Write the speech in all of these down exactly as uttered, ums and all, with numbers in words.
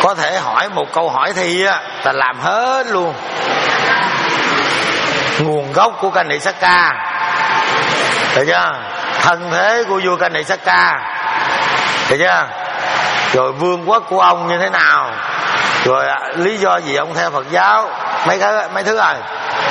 có thể hỏi một câu hỏi thi á, ta làm hết luôn. Nguồn gốc của Kanisaka, được chưa? Thân thế của vua Kanisaka, được chưa? Rồi vương quốc của ông như thế nào, rồi lý do gì ông theo Phật giáo, mấy cái mấy thứ rồi.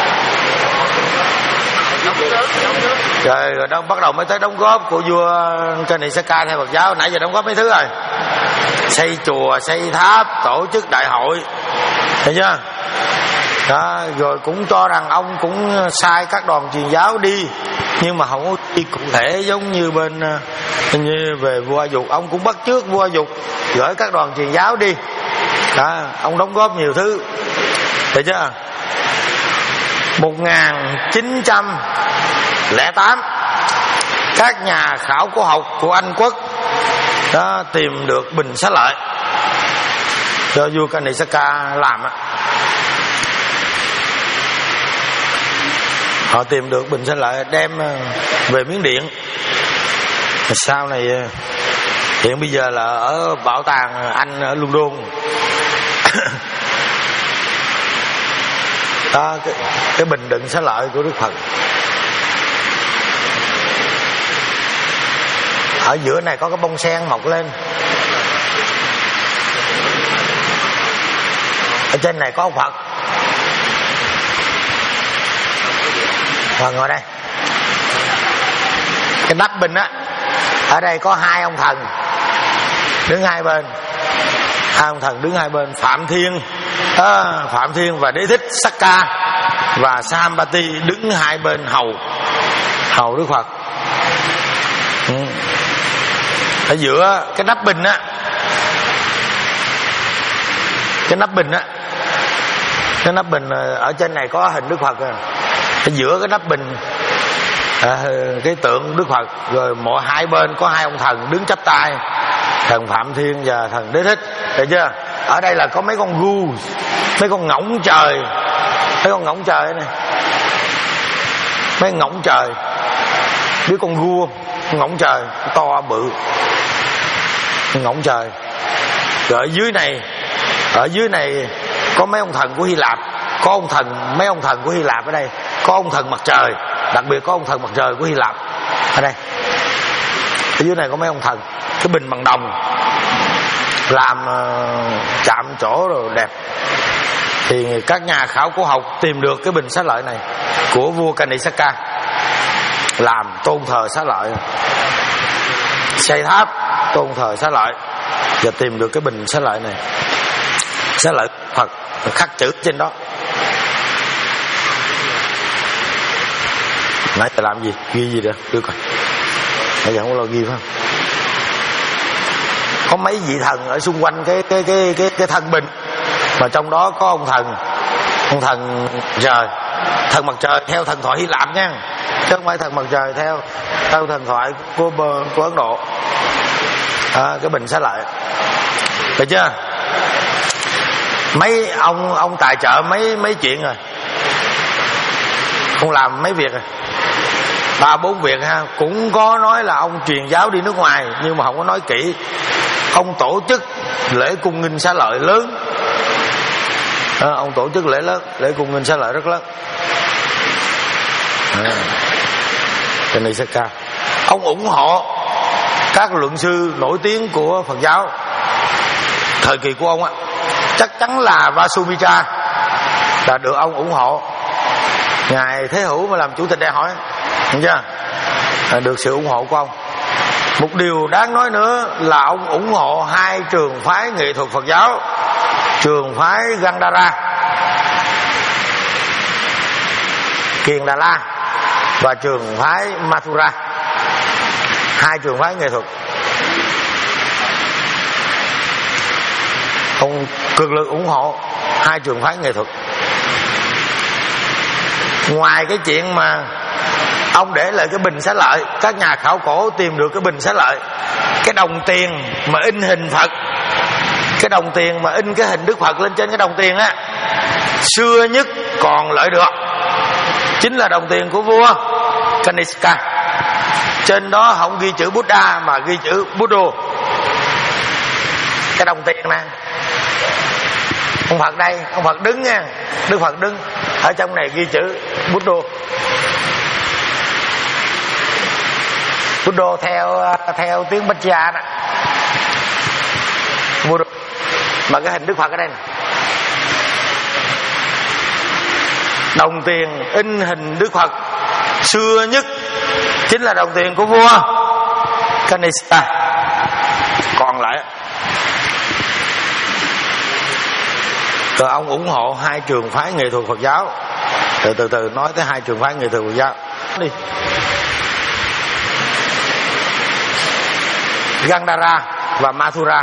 Rồi, rồi đâu bắt đầu mới tới đóng góp của vua Kanisaka theo Phật giáo. Nãy giờ đóng góp mấy thứ rồi: xây chùa, xây tháp, tổ chức đại hội, thấy chưa? Đó, rồi cũng cho rằng ông cũng sai các đoàn truyền giáo đi, nhưng mà không có đi cụ thể giống như bên như về vua Dục. Ông cũng bắt chước vua Dục gửi các đoàn truyền giáo đi. Đó, ông đóng góp nhiều thứ, thấy chưa? một nghìn chín trăm lẻ tám, các nhà khảo cổ học của Anh Quốc đã tìm được bình xá lợi cho vua Kanisaka làm á. Họ tìm được bình xá lợi đem về Miến Điện. Sau này hiện bây giờ là ở bảo tàng Anh ở London. Đó, cái, cái bình đựng xá lợi của Đức Phật. Ở giữa này có cái bông sen mọc lên. Ở trên này có ông Phật. Và ngồi đây. Cái nắp bình á, ở đây có hai ông thần đứng hai bên. Hai ông thần đứng hai bên. Phạm Thiên à, Phạm Thiên và Đế Thích Sakka và Sambati đứng hai bên hầu hầu Đức Phật. Ừ. Ở giữa cái nắp bình á, cái nắp bình á, cái nắp bình ở trên này có hình Đức Phật. Ở giữa cái nắp bình à, cái tượng Đức Phật, rồi mỗi hai bên có hai ông thần đứng chắp tay, thần Phạm Thiên và thần Đế Thích, được chưa? Ở đây là có mấy con gu, mấy con ngỗng trời, mấy con ngỗng trời này, mấy ngỗng trời, biết con gu không? Ngỗng trời to bự, ngỗng trời. Rồi ở dưới này, ở dưới này có mấy ông thần của Hy Lạp, có ông thần, mấy ông thần của Hy Lạp ở đây, có ông thần mặt trời, đặc biệt có ông thần mặt trời của Hy Lạp ở đây. Ở dưới này có mấy ông thần. Cái bình bằng đồng làm uh, chạm chỗ rồi đẹp. Thì các nhà khảo cổ học tìm được cái bình xá lợi này của vua Kanisaka, làm tôn thờ xá lợi, xây tháp tôn thờ xá lợi, và tìm được cái bình xá lợi này. Xá lợi Phật khắc chữ trên đó. Nãy giờ làm gì? Ghi gì đó? Đưa coi. Nãy giờ không có lo ghi phải không? Có mấy vị thần ở xung quanh cái cái cái cái cái thân bình, mà trong đó có ông thần, ông thần trời, thần mặt trời theo thần thoại Hy Lạp nha, chứ không phải thần mặt trời theo theo thần thoại của của Ấn Độ. À, cái bình xá lợi, được chưa? Mấy ông ông tài trợ mấy mấy chuyện rồi, ông làm mấy việc rồi, ba bốn việc ha. Cũng có nói là ông truyền giáo đi nước ngoài, nhưng mà không có nói kỹ. Ông tổ chức lễ cung nghinh xá lợi lớn. À, ông tổ chức lễ lớn, lễ cung nghinh xá lợi rất lớn. À, Kanisaka. Ông ủng hộ các luận sư nổi tiếng của Phật giáo thời kỳ của ông á. Chắc chắn là Vasubhitra là được ông ủng hộ. Ngài Thế Hữu mà làm chủ tịch đại hội, hiểu chưa? À, được sự ủng hộ của ông. Một điều đáng nói nữa là ông ủng hộ hai trường phái nghệ thuật Phật giáo, trường phái Gandhara, Kiền Đà La, và trường phái Mathura. Hai trường phái nghệ thuật ông cực lực ủng hộ hai trường phái nghệ thuật. Ngoài cái chuyện mà ông để lại cái bình xá lợi, các nhà khảo cổ tìm được cái bình xá lợi, cái đồng tiền mà in hình Phật, cái đồng tiền mà in cái hình Đức Phật lên trên cái đồng tiền á, xưa nhất còn lợi được chính là đồng tiền của vua Kanisaka. Trên đó không ghi chữ Buddha mà ghi chữ Buddha. Cái đồng tiền nè, Ông Phật đây, ông Phật đứng nha, Đức Phật đứng. Ở trong này ghi chữ Buddha. Buddha theo theo tiếng Bách Gia đó. Buddha. Mà cái hình Đức Phật ở đây nè. Đồng tiền in hình Đức Phật xưa nhất chính là đồng tiền của vua Kanishka. Còn lại rồi ông ủng hộ hai trường phái nghệ thuật Phật giáo. Từ từ từ nói tới hai trường phái nghệ thuật Phật giáo đi. Gandhara và Mathura.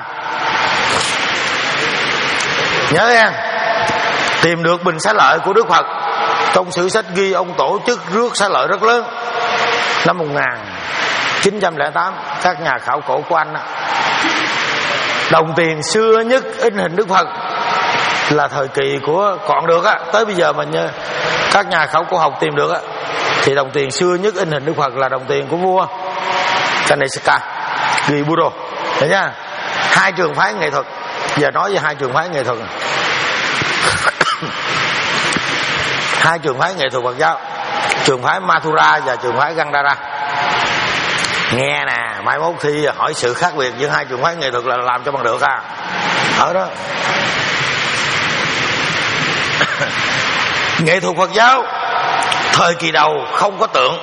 Nhớ nha, tìm được bình xá lợi của Đức Phật. Trong sử sách ghi ông tổ chức rước xá lợi rất lớn. Năm một nghìn chín trăm lẻ tám, các nhà khảo cổ của Anh đó. Đồng tiền xưa nhất in hình Đức Phật là thời kỳ của còn được á, tới bây giờ mà như các nhà khảo cổ học tìm được á, thì đồng tiền xưa nhất in hình Đức Phật là đồng tiền của vua Kanishka, ghi Buddha. Thấy nha? Hai trường phái nghệ thuật. Giờ nói về hai trường phái nghệ thuật. Hai trường phái nghệ thuật Phật giáo, trường phái Mathura và trường phái Gandhara. Nghe nè, mai mốt thi hỏi sự khác biệt giữa hai trường phái nghệ thuật là làm cho bằng được à. Ở đó. Nghệ thuật Phật giáo thời kỳ đầu không có tượng.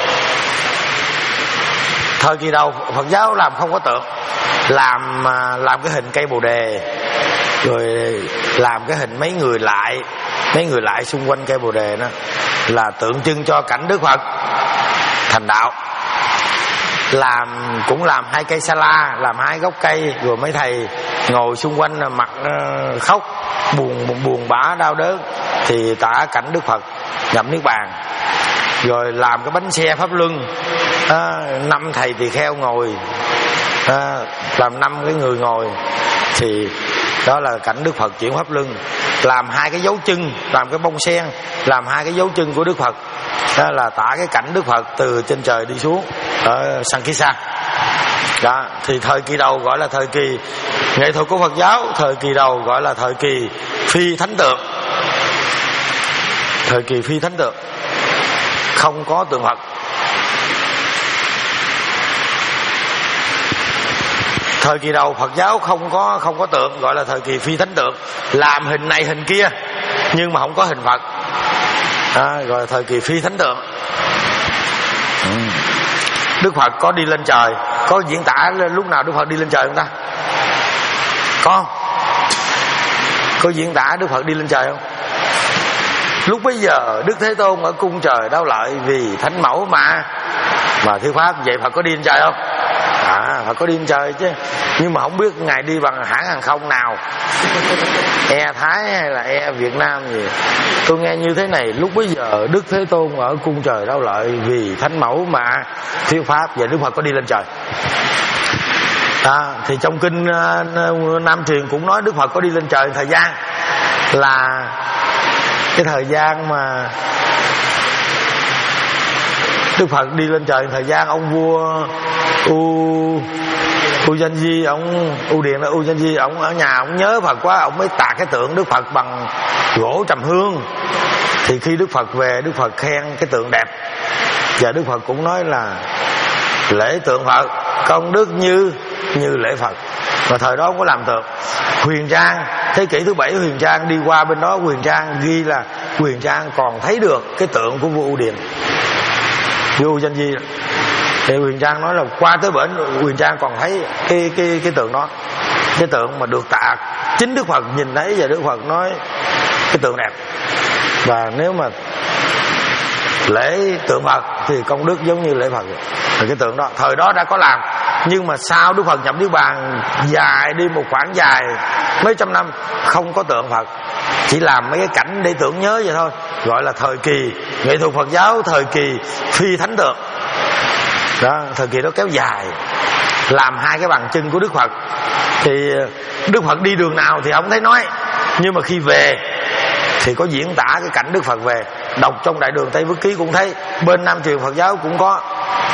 Thời kỳ đầu Phật giáo làm không có tượng, làm làm cái hình cây bồ đề, rồi làm cái hình mấy người lại, mấy người lại xung quanh cây bồ đề đó là tượng trưng cho cảnh Đức Phật thành đạo. Làm cũng làm hai cây sa la, làm hai gốc cây, rồi mấy thầy ngồi xung quanh mặt uh, khóc buồn, buồn buồn bã đau đớn, thì tả cảnh Đức Phật nhập niết bàn. Rồi làm cái bánh xe pháp luân, à, năm thầy tỳ kheo ngồi, à, làm năm cái người ngồi, thì đó là cảnh Đức Phật chuyển pháp luân. Làm hai cái dấu chân, làm cái bông sen, làm hai cái dấu chân của Đức Phật, đó là tả cái cảnh Đức Phật từ trên trời đi xuống ở Sankisa. Đó, thì thời kỳ đầu gọi là thời kỳ nghệ thuật của Phật giáo, thời kỳ đầu gọi là thời kỳ phi thánh tượng. Thời kỳ phi thánh tượng, không có tượng Phật. Thời kỳ đầu Phật giáo không có không có tượng, gọi là thời kỳ phi thánh tượng, làm hình này hình kia nhưng mà không có hình Phật, à, gọi là thời kỳ phi thánh tượng. ừ. Đức Phật có đi lên trời, có diễn tả lúc nào Đức Phật đi lên trời không ta? Có có diễn tả Đức Phật đi lên trời không? Lúc bấy giờ Đức Thế Tôn ở cung trời Đau Lợi vì thánh mẫu mà mà thuyết pháp. Vậy Phật có đi lên trời không? À, Phật có đi lên trời chứ, nhưng mà không biết ngài đi bằng hãng hàng không nào, Air Thái hay là Air Việt Nam gì. Tôi nghe như thế này, lúc bấy giờ Đức Thế Tôn ở cung trời Đau Lợi vì thánh mẫu mà thuyết pháp. Vậy Đức Phật có đi lên trời? À, thì trong kinh uh, Nam truyền cũng nói Đức Phật có đi lên trời thời gian là cái thời gian mà Đức Phật đi lên trời, thời gian ông vua U Ujjayi, ông U Điền là Ujjayi, ông ở nhà ông nhớ Phật quá, ông mới tạc cái tượng Đức Phật bằng gỗ trầm hương. Thì khi Đức Phật về, Đức Phật khen cái tượng đẹp, và Đức Phật cũng nói là lễ tượng Phật công đức như như lễ Phật. Mà thời đó không có làm tượng. Huyền Trang thế kỷ thứ bảy, Huyền Trang đi qua bên đó, Huyền Trang ghi là Huyền Trang còn thấy được cái tượng của vua U Điền, vua Ujjayi. Thì Huyền Trang nói là qua tới bển Huyền Trang còn thấy cái cái cái tượng đó, cái tượng mà được tạc, chính Đức Phật nhìn thấy và Đức Phật nói cái tượng đẹp. Và nếu mà lễ tượng Phật thì công đức giống như lễ Phật. Rồi cái tượng đó thời đó đã có làm, nhưng mà sau Đức Phật nhập niết bàn dài đi một khoảng dài mấy trăm năm không có tượng Phật, chỉ làm mấy cái cảnh để tưởng nhớ vậy thôi, gọi là thời kỳ nghệ thuật Phật giáo, thời kỳ phi thánh tượng. Đó, thời kỳ đó kéo dài, làm hai cái bàn chân của Đức Phật. Thì Đức Phật đi đường nào thì không thấy nói, nhưng mà khi về thì có diễn tả cái cảnh Đức Phật về. Đọc trong Đại Đường Tây Vức Ký cũng thấy, bên Nam truyền Phật giáo cũng có.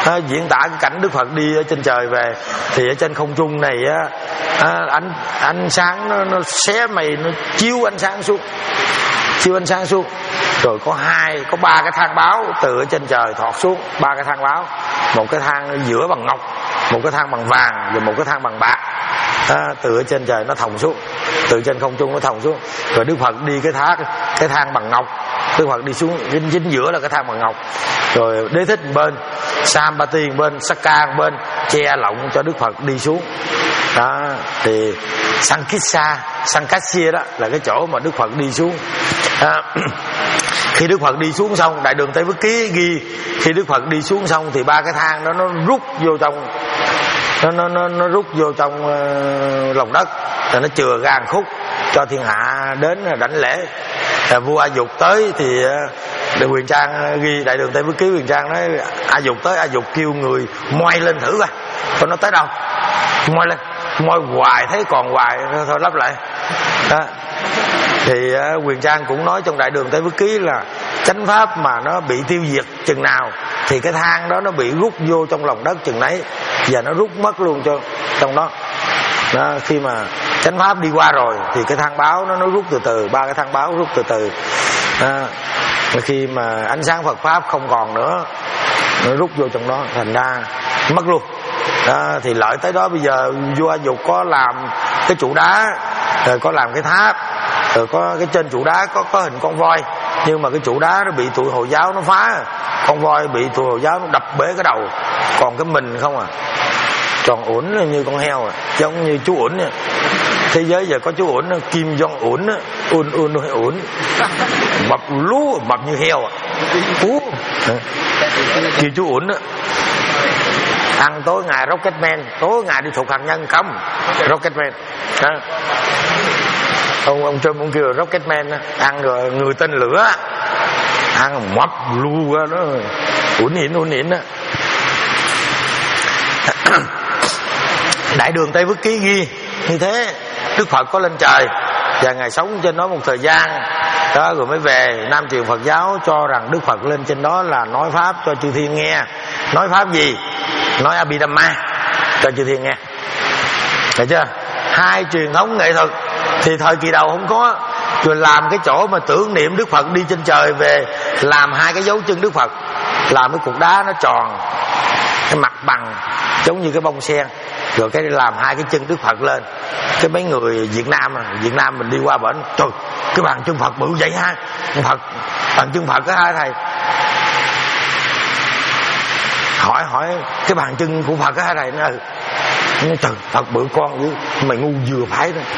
à, diễn tả cái cảnh Đức Phật đi ở trên trời về. Thì ở trên không trung này á, à, ánh ánh sáng nó, nó xé mây, nó chiếu ánh sáng xuống, chiếu ánh sáng xuống. Rồi có hai, có ba cái thang báo từ ở trên trời thọt xuống, ba cái thang báo, một cái thang giữa bằng ngọc, một cái thang bằng vàng và một cái thang bằng bạc. À, từ ở trên trời nó thòng xuống, từ trên không trung nó thòng xuống. Rồi Đức Phật đi cái thang cái thang bằng ngọc, Đức Phật đi xuống dính, dính giữa là cái thang bằng ngọc. Rồi Đế Thích một bên, Sampati một bên, Sakka một bên, che lọng cho Đức Phật đi xuống. Đó thì Sankissa, Sankasya đó là cái chỗ mà Đức Phật đi xuống. À, khi Đức Phật đi xuống xong, Đại Đường Tây Bức Ký ghi khi Đức Phật đi xuống xong thì ba cái thang đó nó rút vô trong, nó nó nó, nó rút vô trong uh, lòng đất, rồi nó chừa ra một khúc cho thiên hạ đến đảnh lễ. À, vua A Dục tới thì uh, Quyền Trang ghi, Đại Đường Tây Bức Ký Quyền Trang nói A Dục tới, A Dục kêu người moi lên thử coi, coi nó tới đâu, moi lên, moi hoài thấy còn hoài thôi lắp lại. Đó. Thì uh, Quyền Trang cũng nói trong Đại Đường Tây Bức Ký là chánh pháp mà nó bị tiêu diệt chừng nào thì cái thang đó nó bị rút vô trong lòng đất chừng nấy, và nó rút mất luôn cho trong đó. Đó, khi mà chánh pháp đi qua rồi thì cái thang báo nó nó rút từ từ, ba cái thang báo rút từ từ. Đó, khi mà ánh sáng Phật pháp không còn nữa, nó rút vô trong đó, thành ra mất luôn. Đó, thì lợi tới đó bây giờ vua A Dục có làm cái trụ đá, rồi có làm cái tháp, rồi có cái trên trụ đá có có hình con voi, nhưng mà cái trụ đá nó bị tụi Hồi giáo nó phá, con voi bị tụi Hồi giáo nó đập bể cái đầu, còn cái mình không à, tròn uẩn như con heo à, giống như chú uẩn. Thế giới giờ có chú uẩn, Kim Jong uẩn, un un uẩn, mập lú, mập như heo à, Ú. Kêu chú uẩn á, ăn tối ngày Rocketman, tối ngày đi thuộc hạt nhân không, Rocketman. Đó. Ông ông Trump ông kêu là Rocketman á, ăn rồi người tên lửa, ăn mập lú ra đó, uẩn ỉn uẩn ỉn á. Đại Đường Tây Bức Ký ghi như thế. Đức Phật có lên trời và ngài sống trên đó một thời gian đó, rồi mới về. Nam truyền Phật giáo cho rằng Đức Phật lên trên đó là nói pháp cho chư thiên nghe. Nói pháp gì? Nói Abhidhamma cho chư thiên nghe. Thấy chưa? Hai truyền thống nghệ thuật thì thời kỳ đầu không có. Rồi làm cái chỗ mà tưởng niệm Đức Phật đi trên trời về, làm hai cái dấu chân Đức Phật, làm cái cục đá nó tròn, cái mặt bằng giống như cái bông sen, rồi cái làm hai cái chân Đức Phật lên. Cái mấy người Việt Nam à, Việt Nam mình đi qua bển, trời, cái bàn chân Phật bự vậy ha, Phật, bàn chân Phật có hai thầy. Hỏi hỏi cái bàn chân của Phật có hai thầy nữa. Trời, Phật bự con dữ, mày ngu vừa phải thôi.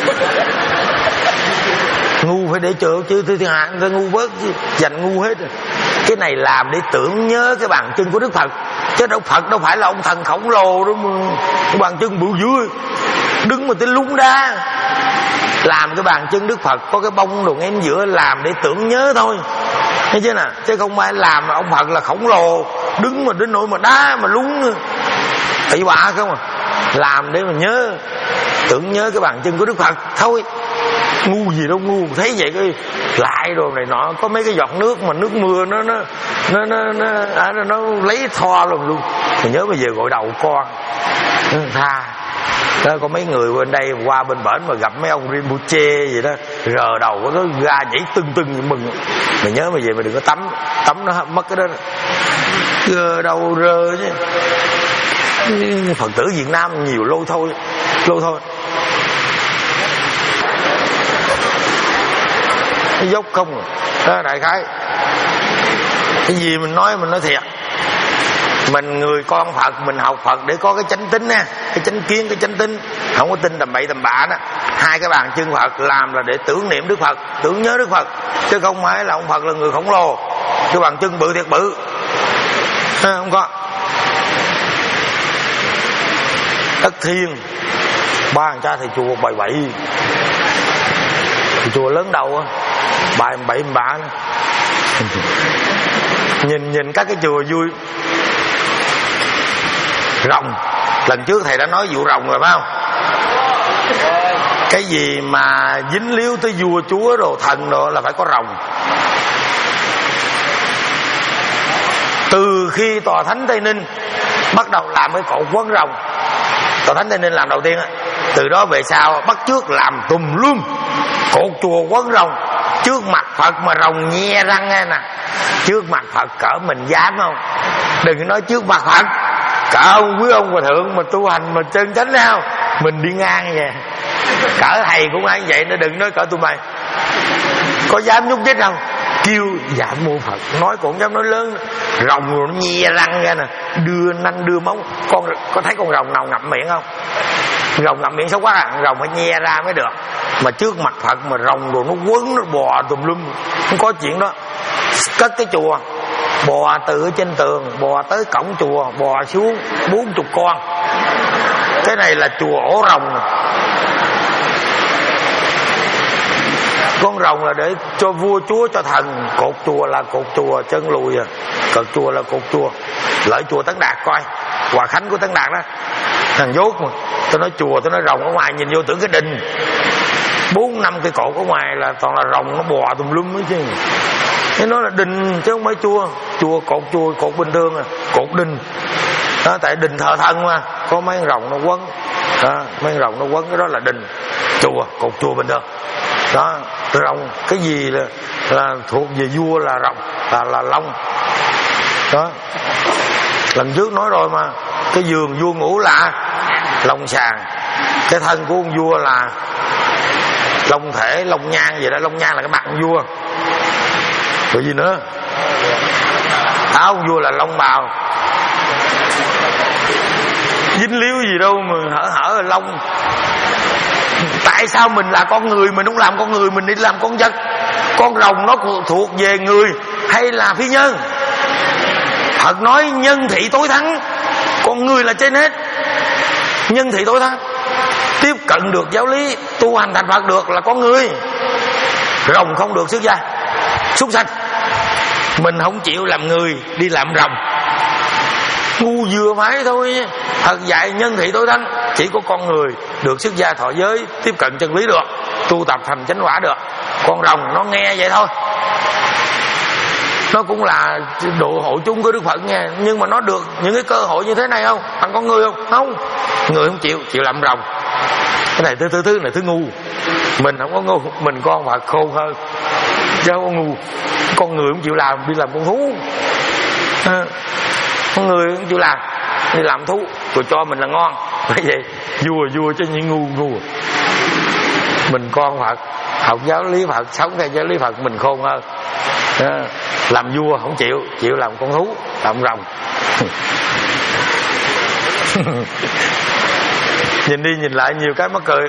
Ngu phải để chữa chứ, thứ hai người ta ngu bớt chứ, dành ngu hết rồi. Cái này làm để tưởng nhớ cái bàn chân của Đức Phật, chứ đâu Phật đâu phải là ông thần khổng lồ đó mà cái bàn chân bự dữ, đứng mà tới lúng đá. Làm cái bàn chân Đức Phật có cái bông đồ ngay giữa, làm để tưởng nhớ thôi, thấy chưa nè, chứ không ai làm là ông Phật là khổng lồ, đứng mà đến nỗi mà đá mà lúng tị bạ không à. Làm để mà nhớ, tưởng nhớ cái bàn chân của Đức Phật thôi. Ngu gì đâu ngu, thấy vậy cái lại đồ này nọ, có mấy cái giọt nước mà nước mưa nó nó nó nó nó, nó, nó, nó lấy thoa luôn luôn. Thì nhớ bây giờ gội đầu con tha đó. Có mấy người bên đây qua bên bển mà gặp mấy ông Rinpoche gì đó, rờ đầu của nó ra nhảy tưng tưng mừng. Mày nhớ mà về mày đừng có tắm, tắm nó mất cái đó, rờ đầu rờ chứ. Phật tử Việt Nam nhiều lôi thôi, lôi thôi. Cái dốc không đó, đại khái cái gì mình nói mình nói thiệt. Mình người con Phật, mình học Phật để có cái chánh tính á, cái chánh kiến, cái chánh tính, không có tin tầm bậy tầm bạ đó. Hai cái bàn chân Phật làm là để tưởng niệm Đức Phật, tưởng nhớ Đức Phật, chứ không phải là ông Phật là người khổng lồ. Cái bàn chân bự thiệt bự à, không có. Đất Thiên ba thằng cha thầy chùa bày bậy, thầy chùa lớn đầu á, bài bậy bạ nữa. Nhìn nhìn các cái chùa vui. Rồng, lần trước thầy đã nói vụ rồng rồi phải không? Cái gì mà dính líu tới vua chúa đồ thần đồ là phải có rồng. Từ khi Tòa Thánh Tây Ninh bắt đầu làm cái cột quấn rồng, Tòa Thánh Tây Ninh làm đầu tiên á, từ đó về sau bắt chước làm tùm lum cột chùa quấn rồng. Trước mặt Phật mà rồng nhe răng nghe nè, trước mặt Phật cỡ mình dám không? Đừng nói trước mặt Phật, cỡ ông quý ông hòa thượng mà tu hành mà chân chánh không, mình đi ngang vậy. Cỡ thầy cũng ai vậy, nó đừng nói cỡ tụi mày. Có dám nhúc nhích không? Kêu dạ mô Phật, nói cũng dám nói lớn. Rồng rồi nó nhe răng ra nè, đưa nanh đưa móng. Con có thấy con rồng nào ngậm miệng không? Rồng ngậm miệng xấu quá à, rồng phải nhe ra mới được. Mà trước mặt Phật mà rồng rồi nó quấn, nó bò tùm lum, không có chuyện đó. Cất cái chùa, bò từ trên tường bò tới cổng chùa, bò xuống bốn chục con. Cái này là chùa ổ rồng. Con rồng là để cho vua chúa cho thần, cột chùa là cột chùa chân lùi à, cột chùa là cột chùa. Lợi chùa Tấn Đạt coi, Hòa Khánh của Tấn Đạt đó, thằng dốt mà. Tôi nói chùa, tôi nói rồng ở ngoài nhìn vô tưởng cái đình, bốn năm cây cột ở ngoài là toàn là rồng nó bò tùm lum ấy chứ. Thế nó là đình chứ không phải chùa. Chùa cột chùa cột bình thường à, cột đình đó, tại đình thờ thần mà có mấy con rồng nó quấn đó, mấy con rồng nó quấn, cái đó là đình. Chùa cột chùa bình thường đó. Rồng cái gì là, là thuộc về vua là rồng, là là long đó. Lần trước nói rồi mà, cái giường vua ngủ là long sàng, cái thân của ông vua là long thể, long nhang gì đó. Long nhang là cái mặt ông vua, rồi gì nữa, áo ông vua là long bào. Dính líu gì đâu mà hở hở là long. Tại sao mình là con người mình không làm con người, mình đi làm con vật? Con rồng nó thuộc về người hay là phi nhân? Phật nói nhân thị tối thắng, con người là trên hết. Nhân thị tối thắng, tiếp cận được giáo lý, tu hành thành Phật được là con người. Rồng không được xuất gia, súc sanh. Mình không chịu làm người, đi làm rồng, ngu vừa phải thôi. Phật dạy nhân thị tối thắng, chỉ có con người được xuất gia thọ giới, tiếp cận chân lý được, tu tập thành chánh quả được. Con rồng nó nghe vậy thôi, nó cũng là độ hội chúng của Đức Phật nha, nhưng mà nó được những cái cơ hội như thế này không? Bằng con người không? Không, người không chịu, chịu làm rồng. Cái này thứ thứ thứ này thứ ngu. Mình không có ngu, mình con Phật khôn hơn chứ không có ngu. Con người không chịu làm, đi làm con thú à, con người không chịu làm, đi làm thú, rồi cho mình là ngon. Bởi vậy vua vua chứ những ngu ngu. Mình con Phật, học giáo lý Phật, sống theo giáo lý Phật, mình khôn hơn à, làm vua không chịu, chịu làm con thú, làm rồng. Nhìn đi nhìn lại nhiều cái mắc cười.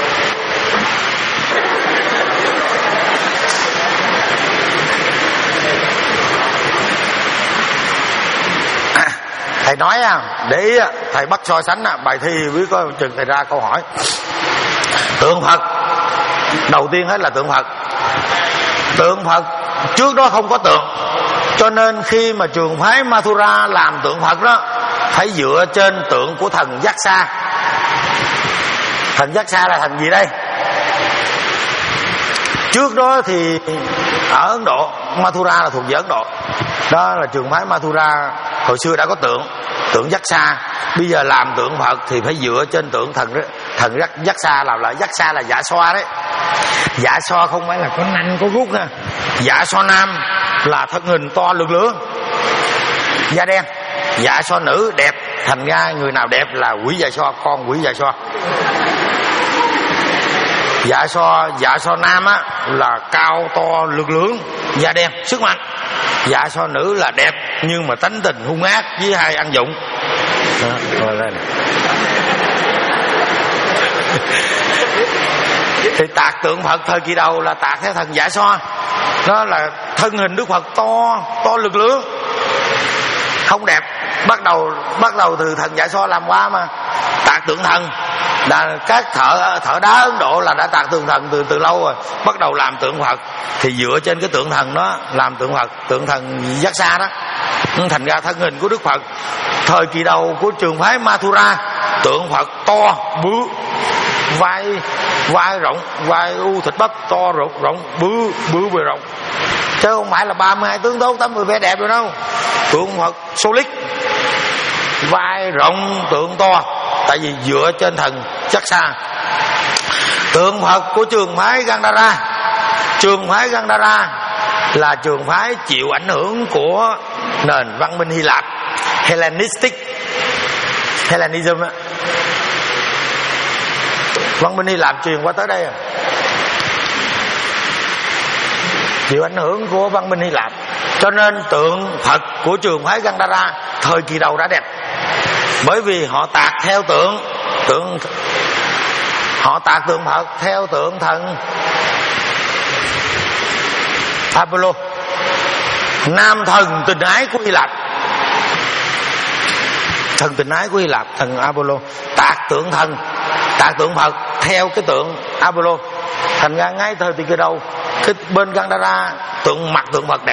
Thầy nói để ý, thầy bắt so sánh bài thi biết có chừng thầy ra câu hỏi. Tượng Phật, đầu tiên hết là tượng Phật. Tượng Phật trước đó không có tượng, cho nên khi mà trường phái Mathura làm tượng Phật đó phải dựa trên tượng của thần Giác Sa. Thần Giác Sa là thần gì đây? Trước đó thì ở Ấn Độ, Mathura là thuộc về Ấn Độ, đó là trường phái Mathura hồi xưa đã có tượng tượng Giác Sa. Bây giờ làm tượng Phật thì phải dựa trên tượng thần thần Giác Sa. Là lại Giác Sa là dạ xoa đấy. Dạ xoa không phải là có nanh có rút ha. Dạ xoa nam là thân hình to lực lưỡng, da đen. Dạ xoa nữ đẹp, thành ra người nào đẹp là quỷ dạ xoa, con quỷ dạ xoa. Dạ xoa dạ xoa nam á là cao to lực lưỡng, da đen, sức mạnh. Dạ xoa nữ là đẹp nhưng mà tánh tình hung ác với hay ăn dụng. Đó, rồi lên. Thì tạc tượng Phật thời kỳ đầu là tạc theo thần Dạ Xoa. Đó là thân hình Đức Phật to to lực lưỡng, không đẹp. Bắt đầu bắt đầu từ thần Dạ Xoa làm qua mà tạc tượng thần. Là các thợ thợ đá Ấn Độ là đã tạc tượng thần từ từ lâu rồi. Bắt đầu làm tượng Phật thì dựa trên cái tượng thần đó làm tượng Phật, tượng thần Giác Sa đó. Thành ra thân hình của Đức Phật thời kỳ đầu của trường phái Mathura, tượng Phật to bự, vai vai rộng, vai u thịt bắp to rộng rộng bự bự về rộng, chứ không phải là ba mươi hai tướng tốt tám mươi vẻ đẹp rồi đâu. tượng Phật solid, vai rộng, tượng to, tại vì dựa trên thần chắc xa. Tượng Phật của trường phái Gandhara, trường phái Gandhara là trường phái chịu ảnh hưởng của nền văn minh Hy Lạp, Hellenistic, Hellenism á. Văn minh Hy Lạp truyền qua tới đây à, chịu ảnh hưởng của văn minh Hy Lạp, cho nên tượng Phật của trường phái Gandhara thời kỳ đầu đã đẹp, bởi vì họ tạc theo tượng tượng họ tạc tượng Phật theo tượng thần Apollo, nam thần tình ái của Hy Lạp, thần tình ái của Hy Lạp, thần Apollo. Tạc tượng thần, tạc tượng Phật theo cái tượng Apollo, thành ra ngay thời kỳ đầu cái bên Gandhara tượng mặt tượng Phật đẹp,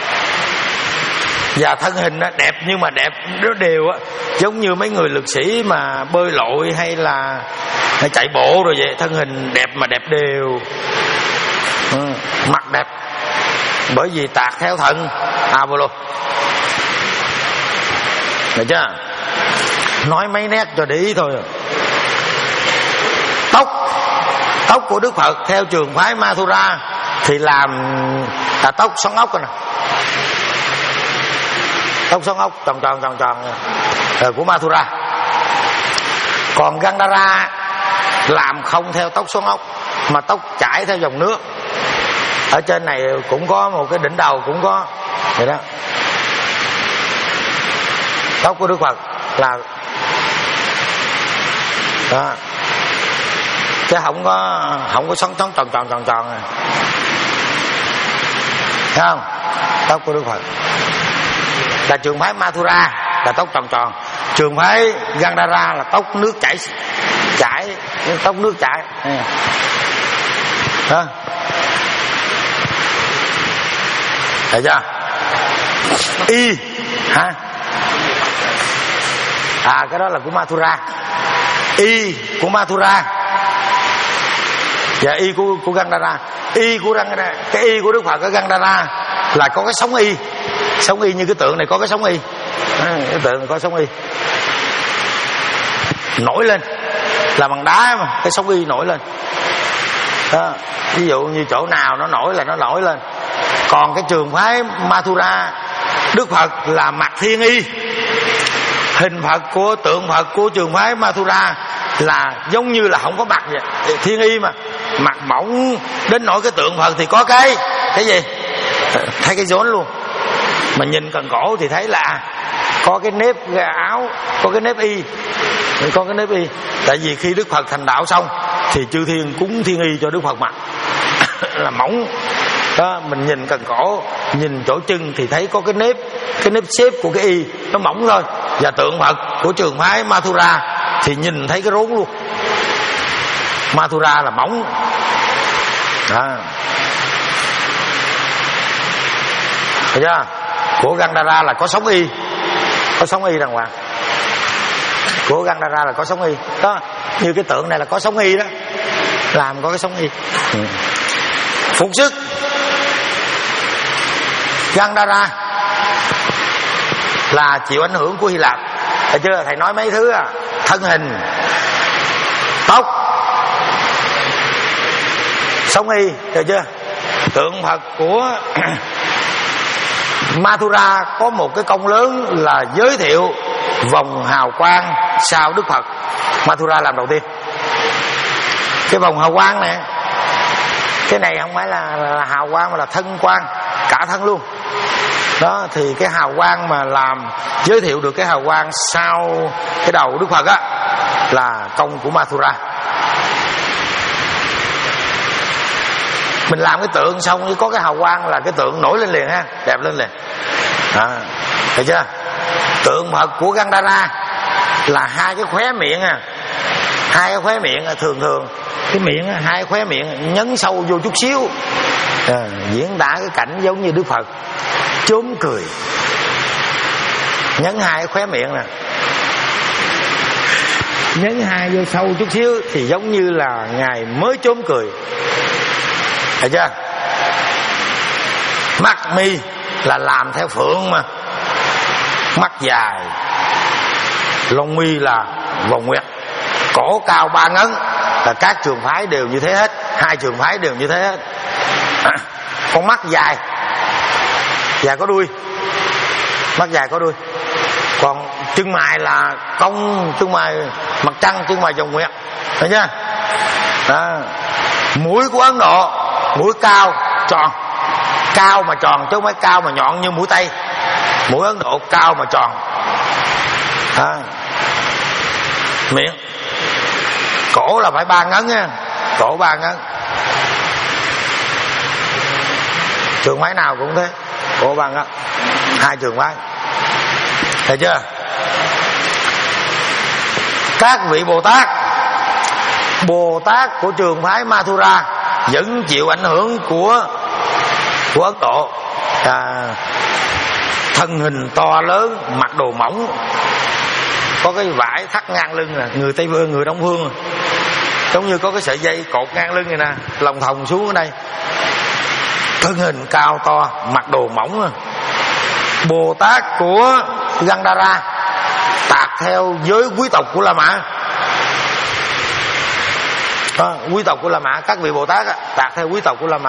và thân hình đó đẹp, nhưng mà đẹp nó đều á, giống như mấy người lực sĩ mà bơi lội hay là chạy bộ rồi vậy, thân hình đẹp mà đẹp đều, ừ, mặt đẹp, bởi vì tạc theo thần Apollo. Được chưa? Nói mấy nét cho để ý thôi. Tóc tóc của Đức Phật theo trường phái Mathura thì làm là tóc xoắn ốc rồi nè, tóc xoắn ốc tròn tròn tròn tròn rồi của Mathura. Còn Gandhara làm không theo tóc xoắn ốc mà tóc chảy theo dòng nước. Ở trên này cũng có một cái đỉnh đầu cũng có vậy đó. Tóc của Đức Phật là đó, chứ không có không có xoắn xoắn tròn tròn tròn tròn này, thấy không? Tóc của Đức Phật là trường phái Mathura là tóc tròn tròn, trường phái Gandhara là tóc nước chảy chảy tóc nước chảy đó. Thấy chưa? Y hả? À cái đó là của Mathura. Y của Mathura và y của của Gandhara. Y của Gandhara, cái y của Đức Phật ở Gandhara là có cái sống y, sống y như cái tượng này có cái sống y, à, cái tượng này có sống y nổi lên, là bằng đá mà cái sống y nổi lên đó. Ví dụ như chỗ nào nó nổi là nó nổi lên. Còn cái trường phái Mathura, Đức Phật là mặt thiên y, hình Phật của tượng Phật của trường phái Mathura là giống như là không có mặt vậy, thiên y mà mặt mỏng đến nỗi cái tượng Phật thì có cái cái gì thấy cái rốn luôn, mà nhìn cần cổ thì thấy là có cái nếp áo, có cái nếp y, có cái nếp y. Tại vì khi Đức Phật thành đạo xong thì chư thiên cúng thiên y cho Đức Phật mặc là mỏng đó, mình nhìn cần cổ, nhìn chỗ chân thì thấy có cái nếp, cái nếp xếp của cái y nó mỏng thôi. Và tượng Phật của trường phái Mathura thì nhìn thấy cái rốn luôn. Mathura là mỏng đó. Thấy chưa? Của Gandhara là có sống y, có sống y đàng hoàng. Của Gandhara là có sống y đó, như cái tượng này là có sống y đó, làm có cái sống y. Ừ. Phục sức Gandhara là chịu ảnh hưởng của Hy Lạp. Thấy chưa? Thầy nói mấy thứ à, thân hình, tóc, sống y, thấy chưa? Tượng Phật của Mathura có một cái công lớn là giới thiệu vòng hào quang sau Đức Phật. Mathura làm đầu tiên cái vòng hào quang này. Cái này không phải là, là hào quang mà là thân quang, cả thân luôn đó. Thì cái hào quang mà làm giới thiệu được cái hào quang sau cái đầu Đức Phật á là công của Mathura. Mình làm cái tượng xong có cái hào quang là cái tượng nổi lên liền ha, đẹp lên liền à, thấy chưa? Tượng Phật của Gandhara là hai cái khóe miệng à, hai cái khóe miệng à, thường thường cái miệng à, hai khóe miệng nhấn sâu vô chút xíu à, diễn tả cái cảnh giống như Đức Phật chốm cười, nhấn hai cái khóe miệng nè, nhấn hai vô sâu chút xíu thì giống như là ngài mới chốm cười. Thấy chưa? Mắt mi là làm theo phượng mà, mắt dài, lông mi là vòng nguyệt, cổ cao ba ngấn, là các trường phái đều như thế hết, hai trường phái đều như thế hết. À, con mắt dài, dài có đuôi, mắt dài có đuôi. Còn chân mày là cong, chân mày mặt trăng, chân mày vòng nguyệt, thấy chưa? Đó. Mũi của Ấn Độ, mũi cao tròn, cao mà tròn chứ không phải cao mà nhọn như mũi Tây. Mũi Ấn Độ cao mà tròn. Đó. Miệng, cổ là phải ba ngấn nha, cổ ba ngấn. Trường phái nào cũng thế, cổ ba ngấn, hai trường phái, thấy chưa? Các vị Bồ Tát, Bồ Tát của trường phái Mathura vẫn chịu ảnh hưởng của của Ấn Độ. À, thân hình to lớn, mặc đồ mỏng, có cái vải thắt ngang lưng nè, người Tây Phương, người Đông Phương, giống như có cái sợi dây cột ngang lưng này nè, lòng thòng xuống ở đây. Thân hình cao to, mặc đồ mỏng. Bồ Tát của Gandhara tạc theo giới quý tộc của La Mã. À, quý tộc của La Mã, các vị Bồ Tát á, tạc theo quý tộc của La Mã.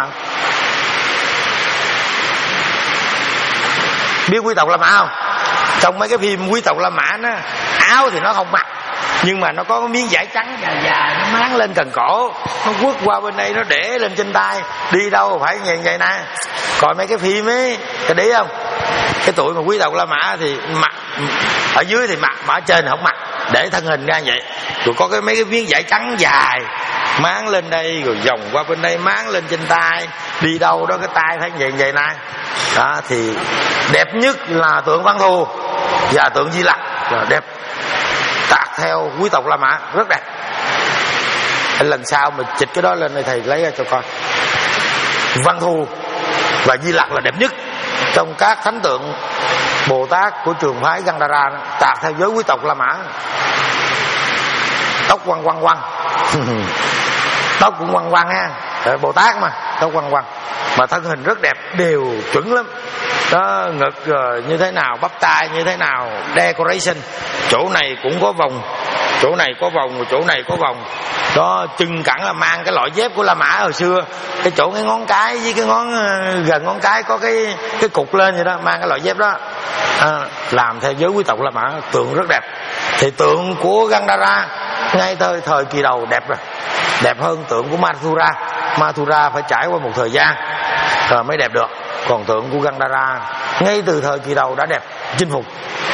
Biết quý tộc La Mã không? Trong mấy cái phim quý tộc La Mã nó áo thì nó không mặc, nhưng mà nó có cái miếng vải trắng dài dài, nó máng lên cần cổ, nó quất qua bên đây, nó để lên trên tay, đi đâu phải như vậy nè. Coi mấy cái phim ấy, cái đấy không? Cái tuổi mà quý tộc La Mã thì mặc ở dưới thì mặc, mà ở trên thì không mặc, để thân hình ra vậy. Rồi có cái mấy cái miếng vải trắng dài máng lên đây, rồi vòng qua bên đây, máng lên trên tay, đi đâu đó cái tay thấy vậy vậy nè. Đó thì đẹp nhất là tượng Văn Thù và tượng Di Lặc là đẹp, tạc theo quý tộc La Mã rất đẹp. Lần sau mà chịch cái đó lên đây thầy lấy ra cho coi. Văn Thù và Di Lặc là đẹp nhất trong các thánh tượng Bồ Tát của trường phái Gandhara, tạc theo giới quý tộc La Mã. Tóc quăng quăng quăng tóc cũng quăng quăng ha, Bồ Tát mà tóc quăng quăng, mà thân hình rất đẹp, đều chuẩn lắm. Đó, ngực rồi như thế nào, bắp tay như thế nào, decoration, chỗ này cũng có vòng, chỗ này có vòng, chỗ này có vòng. Đó, chân cẳng là mang cái loại dép của La Mã hồi xưa, cái chỗ cái ngón cái với cái ngón gần ngón cái có cái cái cục lên vậy đó, mang cái loại dép đó. À, làm theo giới quý tộc La Mã, tượng rất đẹp. Thì tượng của Gandhara ngay tới thời kỳ đầu đẹp rồi, đẹp hơn tượng của Mathura. Mathura phải trải qua một thời gian rồi mới đẹp được, còn tượng của Gandhara ngay từ thời kỳ đầu đã đẹp, chinh phục.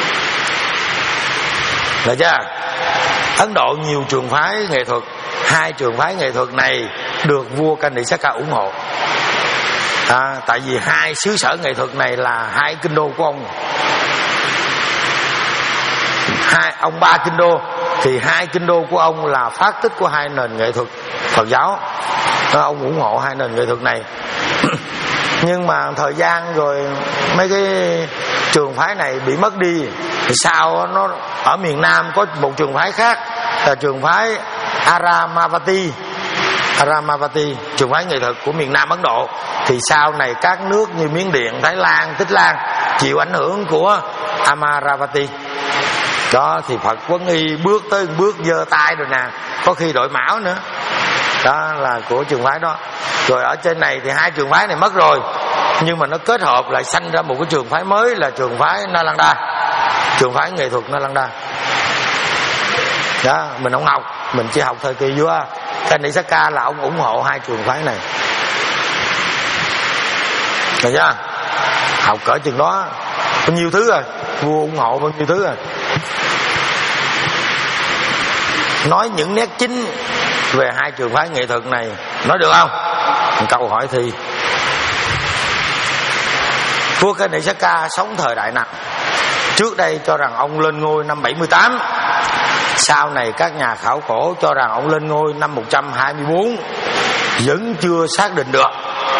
Được chưa? Ấn Độ nhiều trường phái nghệ thuật, hai trường phái nghệ thuật này được vua Kanishaka ủng hộ. À, tại vì hai xứ sở nghệ thuật này là hai kinh đô của ông. Hai ông ba kinh đô thì hai kinh đô của ông là phát tích của hai nền nghệ thuật Phật giáo. Đó, ông ủng hộ hai nền nghệ thuật này. Nhưng mà thời gian rồi mấy cái trường phái này bị mất đi. Thì sao nó ở miền Nam có một trường phái khác là trường phái Aramavati. Aramavati, trường phái nghệ thuật của miền Nam Ấn Độ. Thì sau này các nước như Miến Điện, Thái Lan, Tích Lan chịu ảnh hưởng của Amaravati. Đó thì Phật Quấn Y bước tới bước giơ tay rồi nè, có khi đội mão nữa. Đó là của trường phái đó. Rồi ở trên này thì hai trường phái này mất rồi, nhưng mà nó kết hợp lại sanh ra một cái trường phái mới là trường phái Nalanda, trường phái nghệ thuật Nalanda. Đó, mình không học, mình chỉ học thời kỳ vua Kanishaka là ông ủng hộ hai trường phái này. Được chưa? Học cỡ chừng đó bao nhiêu thứ rồi, vua ủng hộ bao nhiêu thứ rồi. Nói những nét chính về hai trường phái nghệ thuật này, nói được không? Một câu hỏi thi. Vua Kanishaka sống thời đại nào? Trước đây cho rằng ông lên ngôi năm bảy mươi tám. Sau này các nhà khảo cổ cho rằng ông lên ngôi năm một trăm hai mươi bốn. Vẫn chưa xác định được,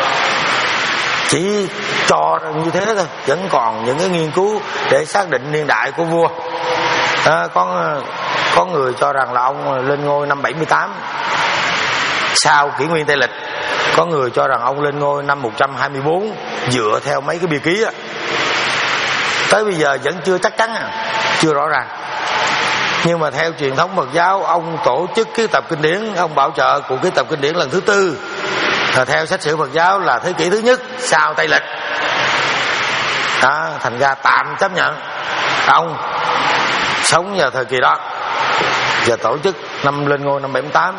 chỉ cho như thế thôi, vẫn còn những cái nghiên cứu để xác định niên đại của vua. À, có, có người cho rằng là ông lên ngôi năm bảy mươi tám sau kỷ nguyên Tây Lịch. Có người cho rằng ông lên ngôi năm một trăm hai mươi bốn dựa theo mấy cái bia ký á. tới bây giờ vẫn chưa chắc chắn, chưa rõ ràng. Nhưng mà theo truyền thống Phật giáo, ông tổ chức cái tập kinh điển, ông bảo trợ của cái tập kinh điển lần thứ tư, và theo sách sử Phật giáo là thế kỷ thứ nhất sau Tây lịch. Đó, thành ra tạm chấp nhận ông sống vào thời kỳ đó và tổ chức năm lên ngôi năm bảy mươi tám.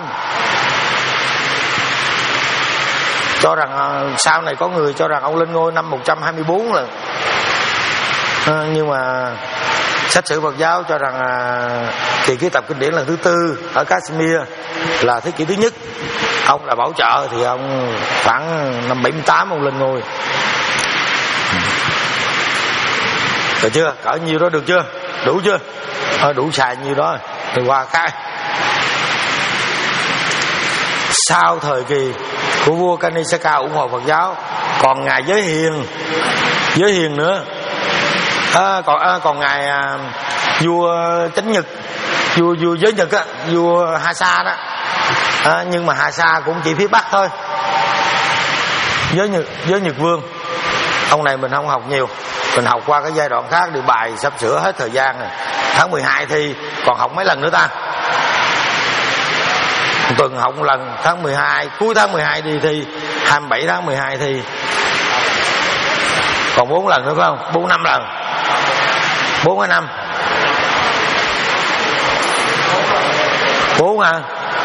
Cho rằng sau này có người cho rằng ông lên ngôi năm một trăm hai mươi bốn lần, à, nhưng mà sách sử Phật giáo cho rằng à, thì cái tập kinh điển lần thứ tư ở Kashmir là thế kỷ thứ nhất. Ông là bảo trợ thì ông khoảng năm bảy mươi tám ông lên ngôi. Được chưa? Cỡ nhiêu đó được chưa? Đủ chưa? Thôi đủ xài nhiêu đó rồi qua cái. Sau thời kỳ của vua Kanisaka ủng hộ Phật giáo, còn ngài Giới Hiền, Giới Hiền nữa, à, còn à, còn ngài à, vua Chánh Nhật, vua vua Giới Nhật á, vua Hasa đó, à, nhưng mà Hasa cũng chỉ phía bắc thôi. Giới Nhật, Giới Nhật Vương, ông này mình không học nhiều, mình học qua cái giai đoạn khác, đi bài sắp sửa hết thời gian rồi. Tháng mười hai thi, còn học mấy lần nữa ta? Tuần học một lần, tháng mười hai, cuối tháng mười hai đi thi, hai mươi bảy tháng mười hai thi. Còn bốn lần nữa phải không? Bốn năm lần. Bốn hay năm? Bốn hả?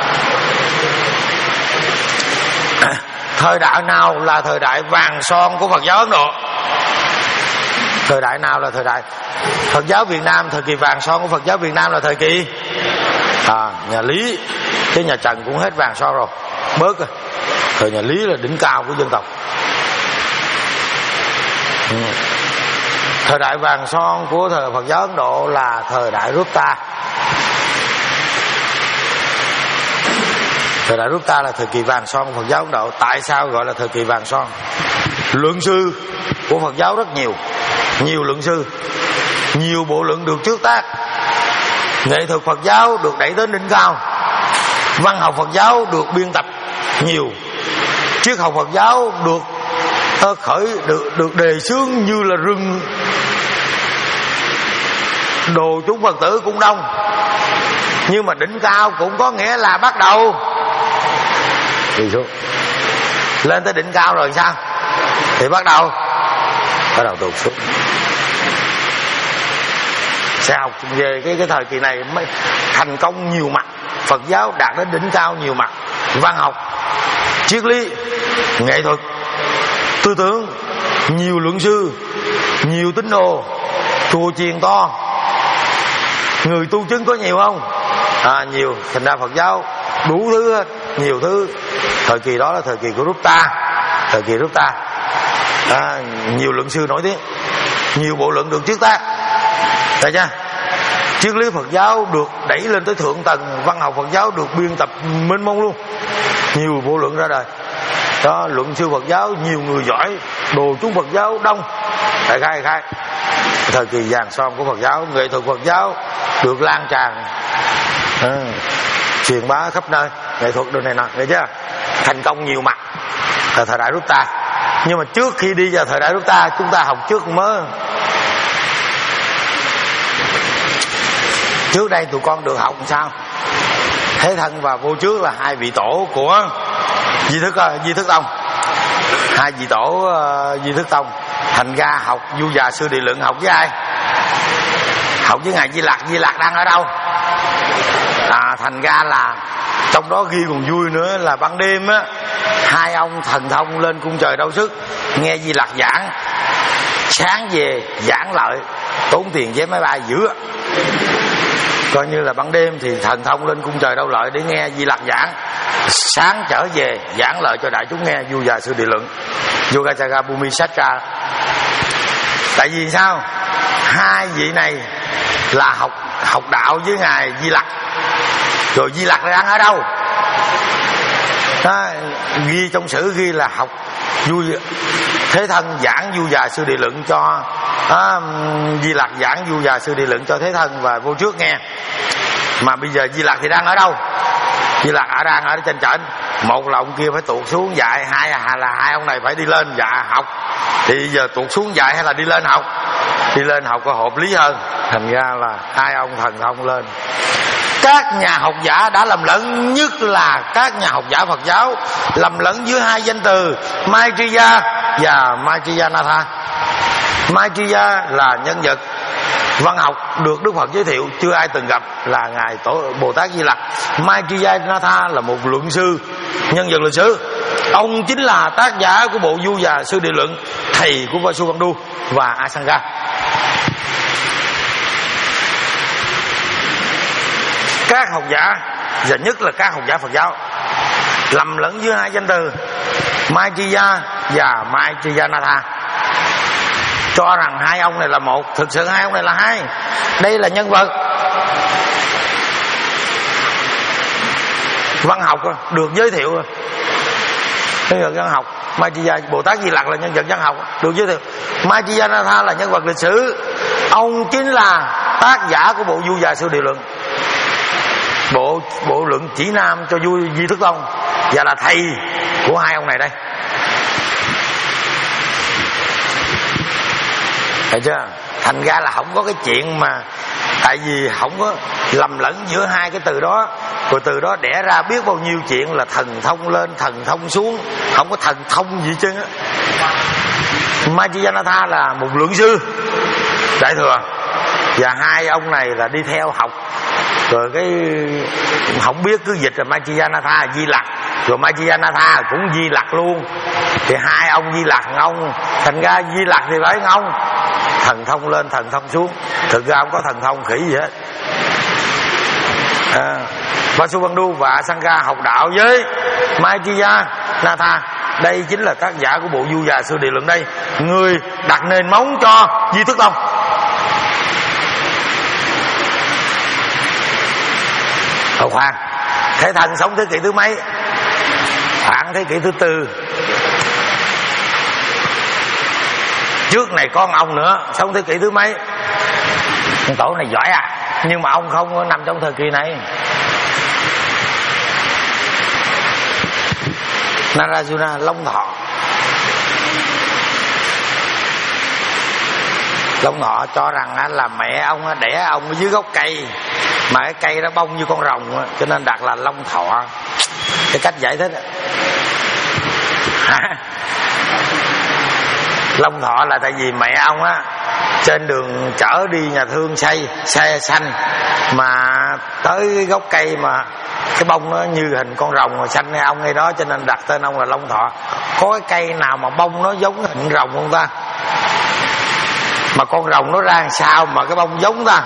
À, thời đại nào là thời đại vàng son của Phật giáo Ấn Độ? Thời đại nào là thời đại? Phật giáo Việt Nam, thời kỳ vàng son của Phật giáo Việt Nam là thời kỳ à, nhà Lý. Chứ nhà Trần cũng hết vàng son rồi, bớt rồi. Thời nhà Lý là đỉnh cao của dân tộc. Ừ. Thời đại vàng son của thời Phật giáo Ấn Độ là thời đại Gupta. Thời đại Gupta là thời kỳ vàng son của Phật giáo Ấn Độ. Tại sao gọi là thời kỳ vàng son? Luận sư của Phật giáo rất nhiều, nhiều luận sư, nhiều bộ luận được trước tác, nghệ thuật Phật giáo được đẩy đến đỉnh cao, văn học Phật giáo được biên tập nhiều, triết học Phật giáo được khởi được được đề xướng như là rừng, đồ chúng Phật tử cũng đông. Nhưng mà đỉnh cao cũng có nghĩa là bắt đầu đi xuống. Lên tới đỉnh cao rồi sao? Thì bắt đầu bắt đầu tụt xuống. Sẽ học về cái cái thời kỳ này mới thành công nhiều mặt. Phật giáo đạt đến đỉnh cao nhiều mặt, văn học, triết lý, nghệ thuật, tư tưởng, nhiều luận sư, nhiều tín đồ, chùa chiền to, người tu chứng có nhiều không? À, nhiều. Thành ra Phật giáo đủ thứ hết, nhiều thứ. Thời kỳ đó là thời kỳ của Gupta, thời kỳ Gupta, à, nhiều luận sư nổi tiếng, nhiều bộ luận được trước tác, thấy chưa? Triết lý Phật giáo được đẩy lên tới thượng tầng, văn học Phật giáo được biên tập mênh mông luôn, nhiều bộ luận ra đời. Đó, luận sư Phật giáo nhiều người giỏi, đồ chúng Phật giáo đông. Đại khai khai thời kỳ vàng son của Phật giáo, nghệ thuật Phật giáo được lan tràn, à, truyền bá khắp nơi, nghệ thuật đồ này nọ, nghe chưa? Thành công nhiều mặt là thời đại Gupta. Nhưng mà trước khi đi vào thời đại Gupta, chúng ta học trước mới. Trước đây tụi con được học làm sao? Thế Thân và Vô Trước là hai vị tổ của Di Thức Di Thức Tông, hai vị tổ uh, Di Thức Tông. Thành ra học Du Già Sư Địa Luận học với ai? Học với ngài Di Lặc. Di Lặc đang ở đâu? À, thành ra là trong đó ghi còn vui nữa là ban đêm á, hai ông thần thông lên cung trời đau sức nghe Di Lặc giảng, sáng về giảng lợi, tốn tiền vé máy bay dữ. Coi như là ban đêm thì thần thông lên cung trời đau lợi để nghe Di Lặc giảng, sáng trở về giảng lợi cho đại chúng nghe Du Già Sư Địa Luận, Yogacaga Bhumisatra. Tại vì sao? Hai vị này là học học đạo với ngài Di Lặc. Rồi Di Lặc đang ở đâu? Đó, ghi trong sử ghi là học Du Thế Thân giảng Du Già Sư Địa Luận cho à, Di Lặc giảng Du Già Sư Địa Luận cho Thế Thân và Vô Trước nghe. Mà bây giờ Di Lặc thì đang ở đâu? Di Lặc ở đang ở trên trển. Một là ông kia phải tuột xuống dạy, hai là hai ông này phải đi lên dạ học. Thì giờ tuột xuống dạy hay là đi lên học? đi lên học có hợp lý hơn. Thành ra là hai ông thần thông lên. Các nhà học giả đã lầm lẫn, nhất là các nhà học giả Phật giáo lầm lẫn giữa hai danh từ Maitreya và Maitriyanatha. Maitreya là nhân vật văn học được Đức Phật giới thiệu, chưa ai từng gặp, là ngài Tổ Bồ Tát Di Lặc. Maitriyanatha là một luận sư, nhân vật lịch sử. Ông chính là tác giả của bộ Du Già Sư Địa Luận, thầy của Vasubandhu và Asanga. Các học giả, và nhất là các học giả Phật giáo, lầm lẫn giữa hai danh từ Maitreya và Maitriyanatha, cho rằng hai ông này là một. Thực sự hai ông này là hai. Đây là nhân vật văn học được giới thiệu. Nhân vật văn học Maitreya, Bồ Tát Di Lặc là nhân vật văn học được giới thiệu. Maitriyanatha là nhân vật lịch sử. Ông chính là tác giả của bộ Du Già Sư Địa Luận, bộ bộ luận chỉ nam cho Di Thức Tông, và là thầy của hai ông này đây. Thấy chưa? Thành ra là không có cái chuyện mà, tại vì không có lầm lẫn giữa hai cái từ đó, rồi từ đó đẻ ra biết bao nhiêu chuyện là thần thông lên, thần thông xuống. Không có thần thông gì chứ. Maitriyanatha là một luận sư đại thừa, và hai ông này là đi theo học, rồi cái không biết cứ dịch là Maitriyanatha Di Lặc, rồi Maitriyanatha cũng Di Lặc luôn. Thì hai ông Di Lặc ông, thành ra Di Lặc thì phải ông thần thông lên thần thông xuống. Thực ra không có thần thông khỉ gì hết. à, Vasubandhu và Asanga học đạo với Maitriyanatha. Đây chính là tác giả của bộ Du Già Sư Địa Luận đây, người đặt nền móng cho Di Thức Tông. Ờ khoan, Thế Thần sống thế kỷ thứ mấy? Khoảng thế kỷ thứ tư. Trước này con ông nữa sống thế kỷ thứ mấy? Ông tổ này giỏi à, nhưng mà ông không có nằm trong thời kỳ này. Narajuna Long Thọ. Long Thọ cho rằng là mẹ ông đẻ ông ở dưới gốc cây, mà cái cây đó bông như con rồng, cho nên đặt là Long Thọ. Cái cách giải thích Long Thọ là tại vì mẹ ông á trên đường chở đi nhà thương xây xe xanh, mà tới cái gốc cây mà cái bông nó như hình con rồng mà xanh hay ông ngay đó, cho nên đặt tên ông là Long Thọ. Có cái cây nào mà bông nó giống hình rồng không ta? Mà con rồng nó ra làm sao mà cái bông giống ta?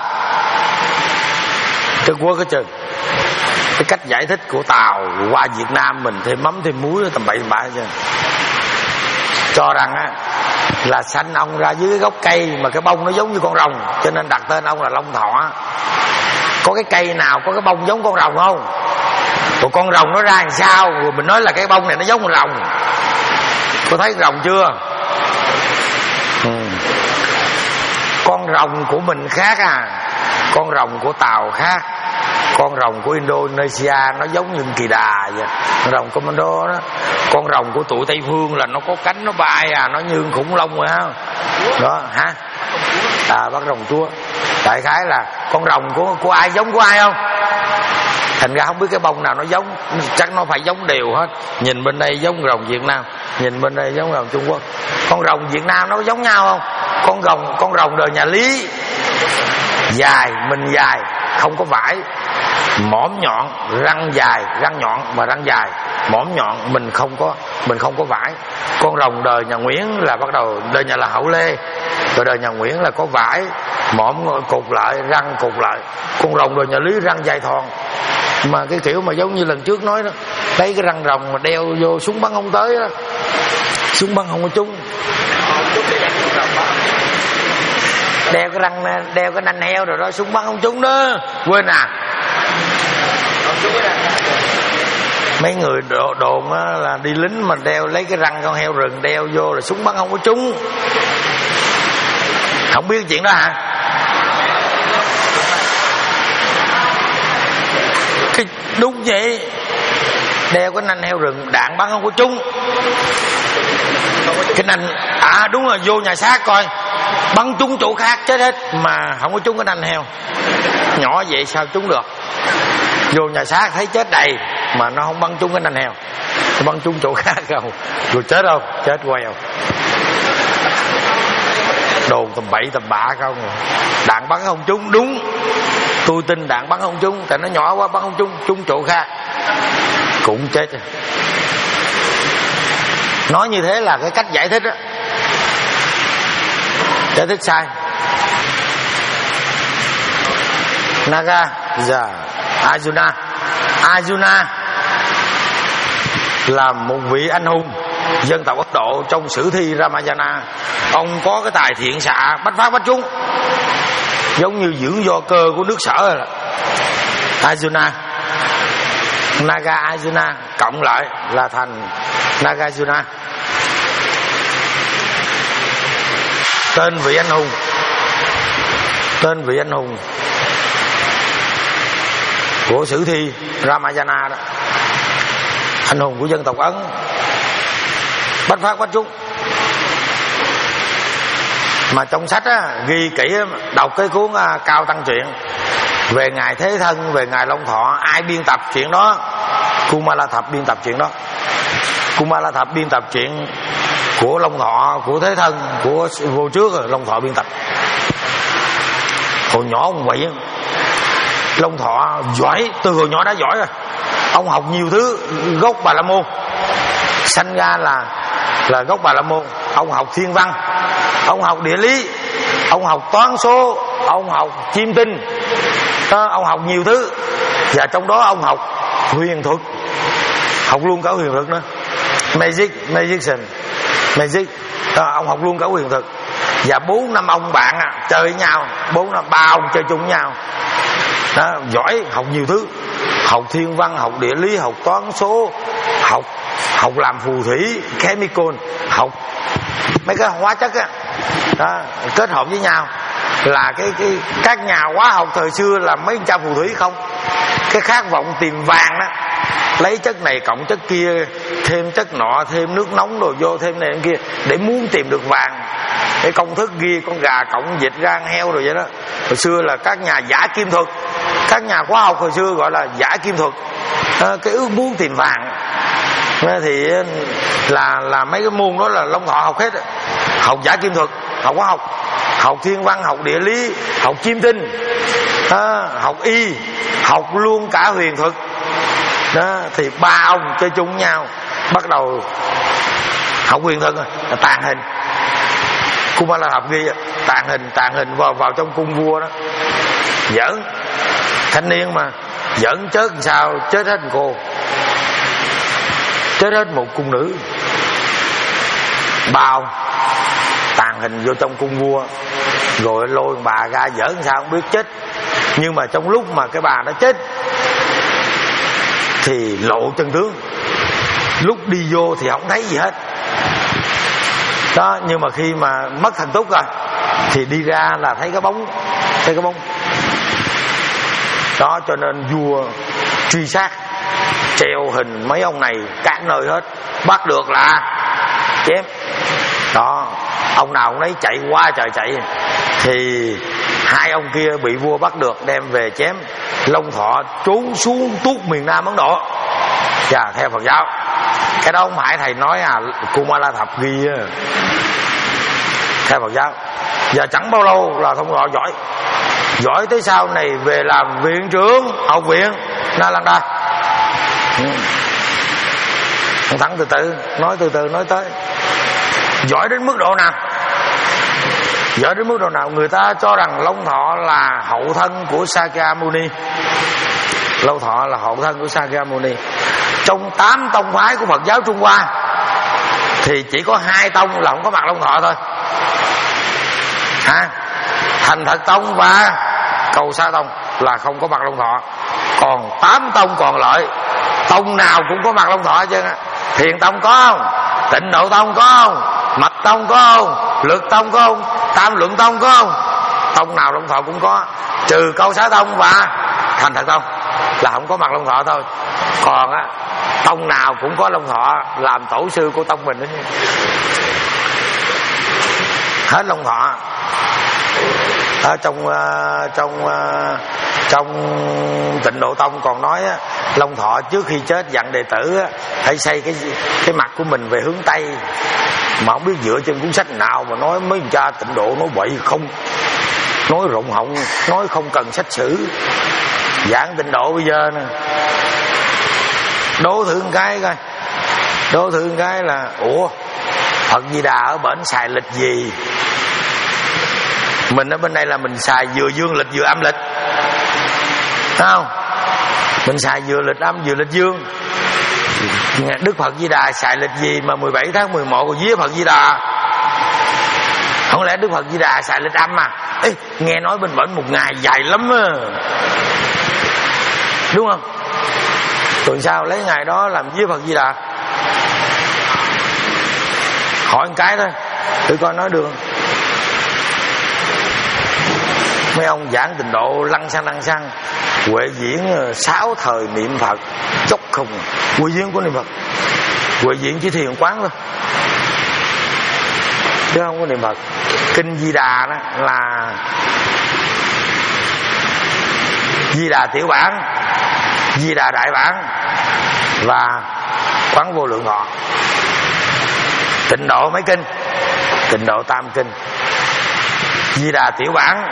Trung Quốc cái chừng. Cái cách giải thích của Tàu qua Việt Nam mình thêm mắm thêm muối tầm bậy tầm bạ chứ. Cho rằng á là sanh ông ra dưới cái gốc cây mà cái bông nó giống như con rồng, cho nên đặt tên ông là Long Thọ. Có cái cây nào có cái bông giống con rồng không? Rồi con rồng nó ra làm sao rồi mình nói là cái bông này nó giống con rồng? Có thấy rồng chưa? Ừ. Con rồng của mình khác à, con rồng của Tàu khác. Con rồng của Indonesia nó giống như kỳ đà vậy, con rồng commando đó. Con rồng của tụi Tây Phương là nó có cánh nó bay à, nó như khủng long rồi ha. Đó hả? À, bắt rồng chúa. Đại khái là con rồng của của ai giống của ai không? Thành ra không biết cái bông nào nó giống, chắc nó phải giống đều hết. Nhìn bên đây giống rồng Việt Nam, nhìn bên đây giống rồng Trung Quốc. Con rồng Việt Nam nó có giống nhau không? Con rồng con rồng đời nhà Lý, dài, mình dài, không có vải, mõm nhọn, răng dài, răng nhọn mà răng dài, mõm nhọn, mình không có mình không có vải. Con rồng đời nhà Nguyễn là bắt đầu đời nhà là Hậu Lê, rồi đời nhà Nguyễn là có vải, mõm cụt lại, răng cụt lại. Con rồng đời nhà Lý răng dài thòn, mà cái kiểu mà giống như lần trước nói đó, lấy cái răng rồng mà đeo vô súng bắn không tới đó, súng bắn không có trúng. Đeo cái răng, đeo cái nanh heo rồi đó, súng bắn không trúng đó. Quên à, mấy người đồn, đồn là đi lính mà đeo lấy cái răng con heo rừng đeo vô là súng bắn không có trúng. Không biết chuyện đó hả? Cái đúng vậy, đeo cái nanh heo rừng đạn bắn không có trúng. Cái nanh à, đúng rồi, vô nhà xác coi bắn trúng chỗ khác chết hết, mà không có trúng cái nanh heo. Nhỏ vậy sao trúng được? Vô nhà xác thấy chết đầy mà nó không bắn trúng cái nanh heo, nó bắn trúng chỗ khác không, rồi chết không? Chết queo. Đồn tầm bậy tầm bạ không, đạn bắn không trúng. Đúng, tôi tin đạn bắn không trúng, tại nó nhỏ quá bắn không trúng, trúng chỗ khác cũng chết. Nói như thế là cái cách giải thích á, giải thích sai. Naga dạ Arjuna Arjuna là một vị anh hùng dân tộc Ấn Độ trong sử thi Ramayana. Ông có cái tài thiện xạ bách phát bách trúng, giống như dưỡng do cơ của nước Sở rồi. Arjuna, Naga Arjuna cộng lại là thành Nagarjuna. Tên vị anh hùng, tên vị anh hùng của sử thi Ramayana đó, anh hùng của dân tộc Ấn, bách phát bách trúng. Mà trong sách á, ghi kỹ, đọc cái cuốn à, Cao Tăng Truyện về ngài Thế Thân, về ngài Long Thọ. Ai biên tập chuyện đó? Kumala Thập biên tập chuyện đó. Kumala Thập biên tập chuyện của Long Thọ, của Thế Thân, của vô trước rồi Long Thọ biên tập. Hồi nhỏ ông vậy, Long Thọ giỏi, từ hồi nhỏ đã giỏi rồi. Ông học nhiều thứ, gốc Bà La Môn, sanh ra là là gốc Bà La Môn. Ông học thiên văn, ông học địa lý, ông học toán số, ông học chiêm tinh đó, ông học nhiều thứ. Và trong đó ông học huyền thuật, học luôn cả huyền thuật nữa, magic, magician, magic đó, ông học luôn cả huyền thuật. Và bốn năm ông bạn à, chơi với nhau, bốn năm ba ông chơi chung với nhau đó, giỏi, học nhiều thứ, học thiên văn, học địa lý, học toán số, học học làm phù thủy, chemical, học mấy cái hóa chất á đó, kết hợp với nhau. Là cái cái các nhà hóa học thời xưa là mấy cha phù thủy không, cái khát vọng tìm vàng đó, lấy chất này cộng chất kia, thêm chất nọ, thêm nước nóng rồi vô, thêm này kia để muốn tìm được vàng. Cái công thức ghi con gà cộng vịt gan heo rồi vậy đó. Hồi xưa là các nhà giả kim thuật, các nhà khoa học hồi xưa gọi là giả kim thuật à, cái ước muốn tìm vàng thì là là mấy cái môn đó là Long Thọ học hết. Học giả kim thuật, học khoa học, học thiên văn, học địa lý, học chiêm tinh à, học y, học luôn cả huyền thuật đó. Thì ba ông chơi chung với nhau, bắt đầu học huyền thuật rồi, tàn hình. Kumala Thập ghi tàn hình, tàn hình vào vào trong cung vua đó, giỡn thanh niên mà giỡn chết làm sao, chết hết một cô, chết hết một cung nữ. Bao tàn hình vô trong cung vua, rồi lôi bà ra giỡn sao không biết, chết. Nhưng mà trong lúc mà cái bà nó chết thì lộ chân tướng, lúc đi vô thì không thấy gì hết đó. Nhưng mà khi mà mất thần túc rồi thì đi ra là thấy cái bóng, thấy cái bóng đó. Cho nên vua truy sát, treo hình mấy ông này các nơi hết, bắt được là chém đó. Ông nào ông nấy chạy qua trời chạy, thì hai ông kia bị vua bắt được đem về chém. Long Thọ trốn xuống tuốt miền Nam Ấn Độ. Và theo Phật giáo, cái đó không phải thầy nói à, Kumala Thập ghi á, theo Phật giáo. Và chẳng bao lâu là Long Thọ giỏi, giỏi tới sau này về làm viện trưởng học viện Nalanda. ừ. Thẳng từ từ nói, từ từ nói tới. Giỏi đến mức độ nào? Giỏi đến mức độ nào? Người ta cho rằng Long Thọ là hậu thân của Sakyamuni. Long Thọ là hậu thân của Sakyamuni. Trong tám tông phái của Phật giáo Trung Hoa thì chỉ có hai tông là không có mặt Long Thọ thôi ha. Thành Thật Tông và Cầu Sa Tông là không có mặt Long Thọ. Còn tám tông còn lại, tông nào cũng có mặt Long Thọ chứ. Thiền Tông có không? Tịnh Độ Tông có không? Mật Tông có không? Lực Tông có không? Tam Luận Tông có không? Tông nào Long Thọ cũng có, trừ Câu Xá Tông và Thành Thật Tông là không có mặt Long Thọ thôi. Còn á, tông nào cũng có Long Thọ làm tổ sư của tông mình đó. hết Long Thọ. Ở trong trong trong Tịnh Độ Tông còn nói á, Long Thọ trước khi chết dặn đệ tử á, phải xây cái cái mặt của mình về hướng Tây, mà không biết dựa trên cuốn sách nào mà nói mấy cha Tịnh Độ nói bậy không, nói rộng họng, nói không cần sách sử. Giảng Tịnh Độ bây giờ nè, đố thử một cái coi, đố thử một cái là ủa Phật Di Đà ở bển xài lịch gì? Mình ở bên đây là mình xài vừa dương lịch vừa âm lịch, thấy không? Mình xài vừa lịch âm vừa lịch dương. Đức Phật Di Đà xài lịch gì mà mười bảy tháng mười một còn vía Phật Di Đà? Không lẽ Đức Phật Di Đà xài lịch âm à? Ê, nghe nói bên bển một ngày dài lắm á, đúng không? Tuần sau lấy ngày đó làm vía Phật Di Đà. Hỏi một cái thôi, thử coi nói được. Mấy ông giảng Tịnh Độ lăng xăng lăng xăng, Huệ diễn sáu thời niệm Phật chốc không. Huệ diễn của niệm Phật, Huệ diễn chỉ thiền quán thôi chứ không có niệm Phật. Kinh Di Đà đó là Di Đà tiểu bản, Di Đà đại bản và Quán Vô Lượng Thọ. Tịnh Độ mấy kinh? Tịnh Độ tam kinh. Di Đà tiểu bản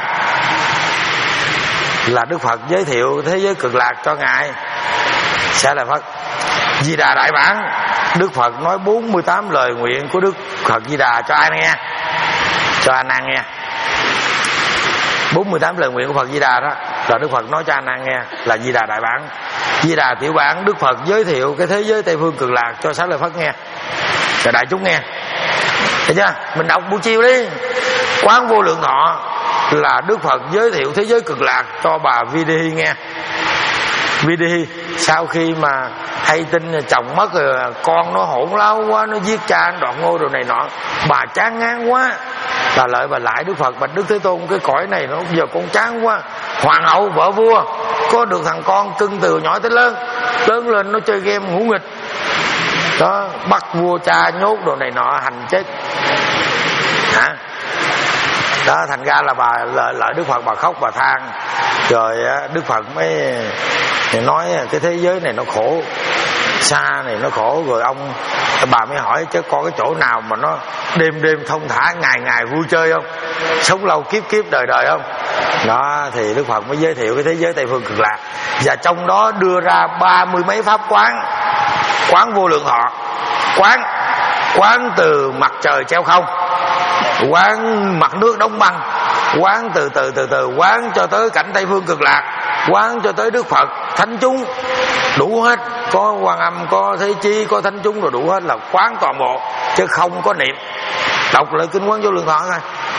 là Đức Phật giới thiệu thế giới cực lạc cho ngài sẽ là Phật. Di Đà đại bản, Đức Phật nói bốn mươi tám lời nguyện của Đức Phật Di Đà cho ai nghe? Cho A Nan nghe. bốn mươi tám lời nguyện của Phật Di Đà đó là Đức Phật nói cho A Nan nghe, là Di Đà đại bản. Di Đà tiểu bản, Đức Phật giới thiệu cái thế giới Tây phương cực lạc cho Xá Lợi Phất nghe, cho đại chúng nghe. Thấy chưa? Mình đọc buổi chiều đi. Quán Vô Lượng Thọ là Đức Phật giới thiệu thế giới cực lạc cho bà Vi-đi nghe. Vi-đi sau khi mà hay tin chồng mất rồi, con nó hỗn láo quá, nó giết cha, nó đoạt ngôi rồi này nọ, bà chán ngán quá, là lợi bà lại Đức Phật bạch Đức Thế Tôn, cái cõi này nó giờ con chán quá. Hoàng hậu vợ vua có được thằng con cưng từ nhỏ tới lớn, lớn lên nó chơi game ngủ nghịch đó, bắt vua cha nhốt đồ này nọ, hành chết hả đó. Thành ra là bà lợi, lợi Đức Phật, bà khóc bà than, rồi Đức Phật mới nói cái thế giới này nó khổ, xa này nó khổ. Rồi ông bà mới hỏi chứ có cái chỗ nào mà nó đêm đêm thông thả, ngày ngày vui chơi không, sống lâu kiếp kiếp đời đời không? Đó thì Đức Phật mới giới thiệu cái thế giới Tây phương cực lạc, và trong đó đưa ra ba mươi mấy pháp quán. Quán Vô Lượng Thọ, quán quán từ mặt trời treo không, quán mặt nước đóng băng, quán từ từ từ từ quán cho tới cảnh Tây phương cực lạc, quán cho tới Đức Phật, thánh chúng, đủ hết. Có Quan Âm, có Thế Chí, có thánh chúng rồi, đủ hết, là quán toàn bộ chứ không có niệm. Đọc lại kinh Quán Vô Lượng Thọ thôi,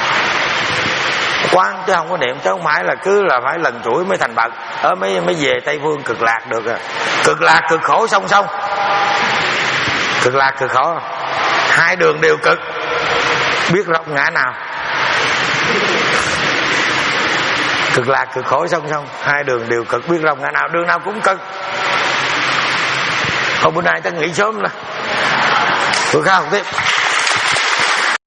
quán chứ không có niệm, chứ không phải là cứ là phải lần chuỗi mới thành bậc ở mới mới về Tây phương cực lạc được à. Cực lạc cực khổ song song, cực lạc cực khổ, hai đường đều cực, biết rộng ngã nào. Cực lạc cực khổ song song, hai đường đều cực, biết rộng ngã nào, đường nào cũng cực. Hôm bữa nay ta nghỉ sớm nè, bữa khác học tiếp.